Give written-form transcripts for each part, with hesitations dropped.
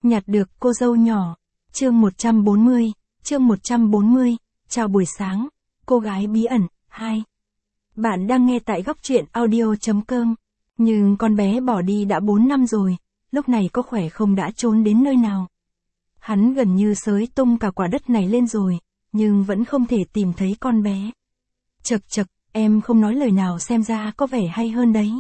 Nhặt được cô dâu nhỏ. Chương 140, chương 140, chào buổi sáng, cô gái bí ẩn, 2. Bạn đang nghe tại góc truyện audio.com. Nhưng con bé bỏ đi đã 4 năm rồi, lúc này có khỏe không đã trốn đến nơi nào. Hắn gần như xới tung cả quả đất này lên rồi, nhưng vẫn không thể tìm thấy con bé. Chậc chậc, em không nói lời nào xem ra có vẻ hay hơn đấy.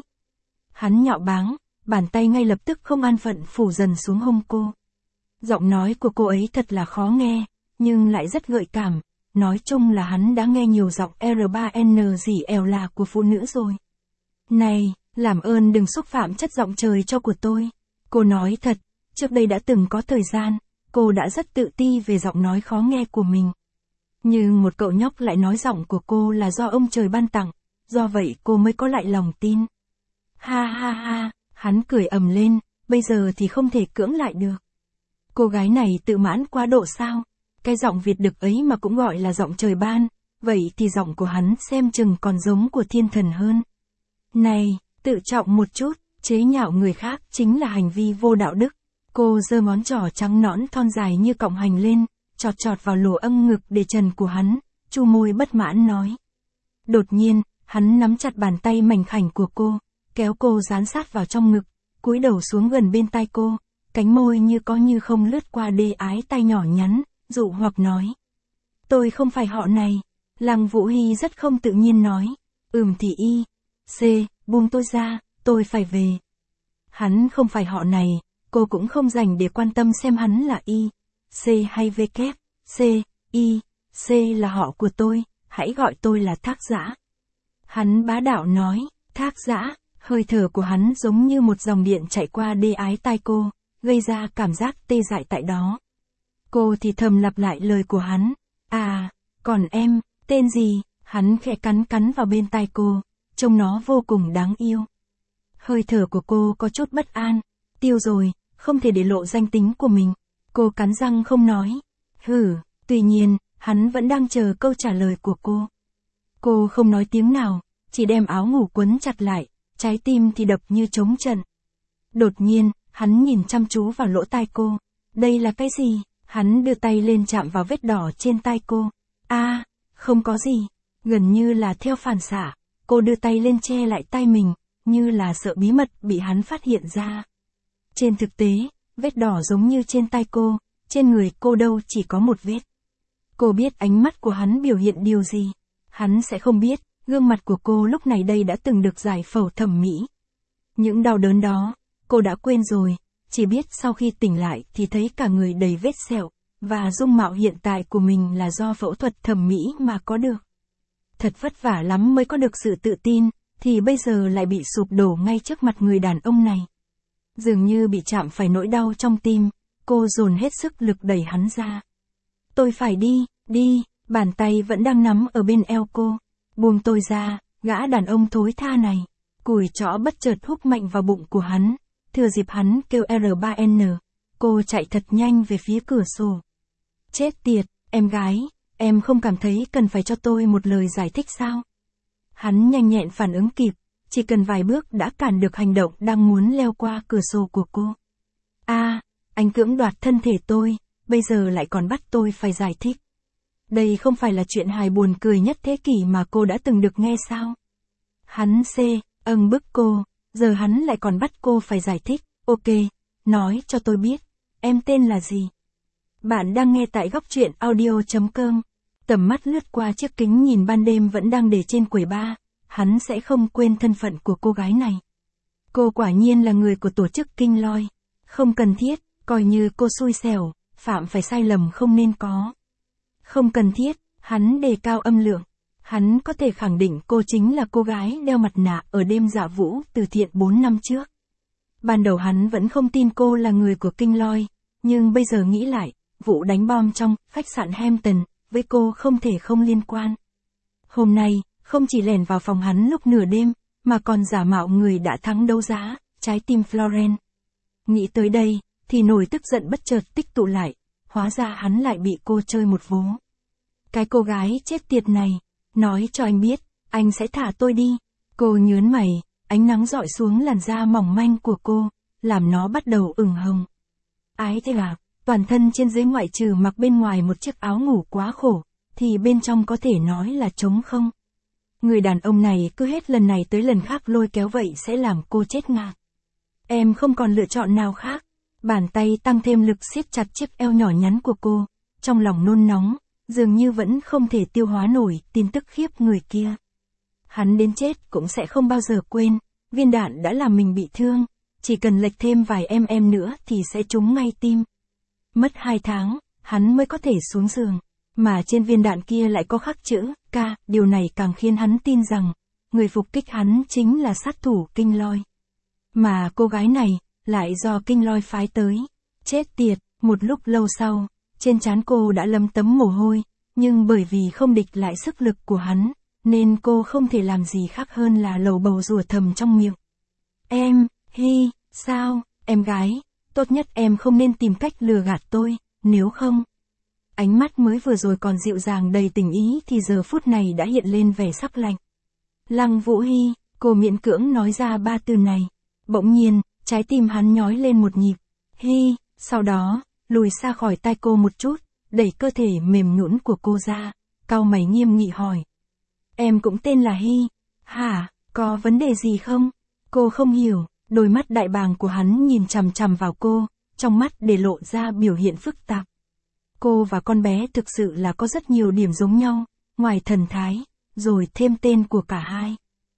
Hắn nhạo báng, bàn tay ngay lập tức không an phận phủ dần xuống hông cô. Giọng nói của cô ấy thật là khó nghe, nhưng lại rất gợi cảm, nói chung là hắn đã nghe nhiều giọng R3N gì èo là của phụ nữ rồi. Này, làm ơn đừng xúc phạm chất giọng trời cho của tôi. Cô nói thật, trước đây đã từng có thời gian, cô đã rất tự ti về giọng nói khó nghe của mình. Nhưng một cậu nhóc lại nói giọng của cô là do ông trời ban tặng, do vậy cô mới có lại lòng tin. Ha ha ha, hắn cười ầm lên, bây giờ thì không thể cưỡng lại được. Cô gái này tự mãn quá độ sao? Cái giọng Việt đực ấy mà cũng gọi là giọng trời ban, vậy thì giọng của hắn xem chừng còn giống của thiên thần hơn. Này, tự trọng một chút, chế nhạo người khác chính là hành vi vô đạo đức. Cô giơ ngón trỏ trắng nõn thon dài như cọng hành lên, chọt chọt vào lỗ âm ngực để trần của hắn, chu môi bất mãn nói. Đột nhiên, hắn nắm chặt bàn tay mảnh khảnh của cô, kéo cô dán sát vào trong ngực, cúi đầu xuống gần bên tai cô, cánh môi như có như không lướt qua đê ái tay nhỏ nhắn, dụ hoặc nói. Tôi không phải họ này. Lăng Vũ Hy rất không tự nhiên nói. Thì y. C, buông tôi ra, tôi phải về. Hắn không phải họ này, cô cũng không dành để quan tâm xem hắn là y, C hay V kép, C, y, C là họ của tôi, hãy gọi tôi là Thác Dã. Hắn bá đạo nói, Thác Dã, hơi thở của hắn giống như một dòng điện chạy qua đê ái tai cô, gây ra cảm giác tê dại tại đó. Cô thì thầm lặp lại lời của hắn, à, còn em, tên gì? Hắn khẽ cắn cắn vào bên tai cô, trông nó vô cùng đáng yêu. Hơi thở của cô có chút bất an, tiêu rồi, không thể để lộ danh tính của mình. Cô cắn răng không nói. Tuy nhiên, hắn vẫn đang chờ câu trả lời của cô. Cô không nói tiếng nào, chỉ đem áo ngủ quấn chặt lại, trái tim thì đập như trống trận. Đột nhiên, hắn nhìn chăm chú vào lỗ tai cô. Đây là cái gì? Hắn đưa tay lên chạm vào vết đỏ trên tai cô. Không có gì. Gần như là theo phản xạ, cô đưa tay lên che lại tai mình, như là sợ bí mật bị hắn phát hiện ra. Trên thực tế, vết đỏ giống như trên tai cô, trên người cô đâu chỉ có một vết. Cô biết ánh mắt của hắn biểu hiện điều gì. Hắn sẽ không biết, gương mặt của cô lúc này đây đã từng được giải phẫu thẩm mỹ. Những đau đớn đó, cô đã quên rồi, chỉ biết sau khi tỉnh lại thì thấy cả người đầy vết sẹo, và dung mạo hiện tại của mình là do phẫu thuật thẩm mỹ mà có được. Thật vất vả lắm mới có được sự tự tin, thì bây giờ lại bị sụp đổ ngay trước mặt người đàn ông này. Dường như bị chạm phải nỗi đau trong tim, cô dồn hết sức lực đẩy hắn ra. Tôi phải đi, bàn tay vẫn đang nắm ở bên eo cô. Buông tôi ra, gã đàn ông thối tha này. Cùi trỏ bất chợt húc mạnh vào bụng của hắn, thừa dịp hắn kêu R3N. Cô chạy thật nhanh về phía cửa sổ. Chết tiệt, em gái, em không cảm thấy cần phải cho tôi một lời giải thích sao? Hắn nhanh nhẹn phản ứng kịp, chỉ cần vài bước đã cản được hành động đang muốn leo qua cửa sổ của cô. Anh cưỡng đoạt thân thể tôi, bây giờ lại còn bắt tôi phải giải thích. Đây không phải là chuyện hài buồn cười nhất thế kỷ mà cô đã từng được nghe sao? Hắn bức cô, giờ hắn lại còn bắt cô phải giải thích. Ok, nói cho tôi biết, em tên là gì? Bạn đang nghe tại góc truyện audio.com. Tầm mắt lướt qua chiếc kính nhìn ban đêm vẫn đang để trên quầy bar, hắn sẽ không quên thân phận của cô gái này. Cô quả nhiên là người của tổ chức Kinh Loi. Không cần thiết, coi như cô xui xẻo, phạm phải sai lầm không nên có. Không cần thiết, hắn đề cao âm lượng. Hắn có thể khẳng định cô chính là cô gái đeo mặt nạ ở đêm dạ vũ từ thiện 4 năm trước. Ban đầu hắn vẫn không tin cô là người của Kinh Loi, nhưng bây giờ nghĩ lại, vụ đánh bom trong khách sạn Hampton với cô không thể không liên quan. Hôm nay, không chỉ lẻn vào phòng hắn lúc nửa đêm, mà còn giả mạo người đã thắng đấu giá, trái tim Florence. Nghĩ tới đây, thì nỗi tức giận bất chợt tích tụ lại, hóa ra hắn lại bị cô chơi một vố. Cái cô gái chết tiệt này, nói cho anh biết, anh sẽ thả tôi đi. Cô nhớn mày, ánh nắng rọi xuống làn da mỏng manh của cô, làm nó bắt đầu ửng hồng. Ái thế à, toàn thân trên dưới ngoại trừ mặc bên ngoài một chiếc áo ngủ quá khổ, thì bên trong có thể nói là trống không. Người đàn ông này cứ hết lần này tới lần khác lôi kéo vậy sẽ làm cô chết ngạt. Em không còn lựa chọn nào khác. Bàn tay tăng thêm lực siết chặt chiếc eo nhỏ nhắn của cô, trong lòng nôn nóng, dường như vẫn không thể tiêu hóa nổi tin tức khiếp người kia. Hắn đến chết cũng sẽ không bao giờ quên, viên đạn đã làm mình bị thương, chỉ cần lệch thêm vài em nữa thì sẽ trúng ngay tim. Mất 2 tháng, hắn mới có thể xuống giường, mà trên viên đạn kia lại có khắc chữ K, điều này càng khiến hắn tin rằng, người phục kích hắn chính là sát thủ Kinh Lôi. Mà cô gái này, lại do Kinh Lôi phái tới. Chết tiệt, một lúc lâu sau, trên trán cô đã lấm tấm mồ hôi, nhưng bởi vì không địch lại sức lực của hắn, nên cô không thể làm gì khác hơn là lầu bầu rủa thầm trong miệng. Em, Hi, sao, em gái, tốt nhất em không nên tìm cách lừa gạt tôi, nếu không. Ánh mắt mới vừa rồi còn dịu dàng đầy tình ý thì giờ phút này đã hiện lên vẻ sắc lạnh. Lăng Vũ Hi, cô miễn cưỡng nói ra 3 từ này. Bỗng nhiên, trái tim hắn nhói lên một nhịp. Hi, sau đó, lùi xa khỏi tai cô một chút, đẩy cơ thể mềm nhũn của cô ra, cau mày nghiêm nghị hỏi. Em cũng tên là Hi, hả, có vấn đề gì không? Cô không hiểu, đôi mắt đại bàng của hắn nhìn chằm chằm vào cô, trong mắt để lộ ra biểu hiện phức tạp. Cô và con bé thực sự là có rất nhiều điểm giống nhau, ngoài thần thái, rồi thêm tên của cả hai.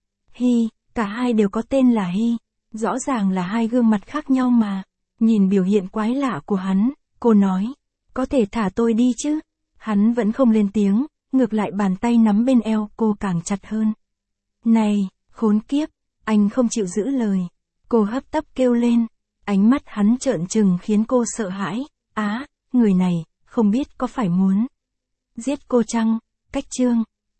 Hi, cả hai đều có tên là Hi, rõ ràng là hai gương mặt khác nhau mà. Nhìn biểu hiện quái lạ của hắn, cô nói, có thể thả tôi đi chứ? Hắn vẫn không lên tiếng, ngược lại bàn tay nắm bên eo cô càng chặt hơn. Này, khốn kiếp, anh không chịu giữ lời. Cô hấp tấp kêu lên, ánh mắt hắn trợn trừng khiến cô sợ hãi. Á, người này, không biết có phải muốn giết cô chăng? Cách chương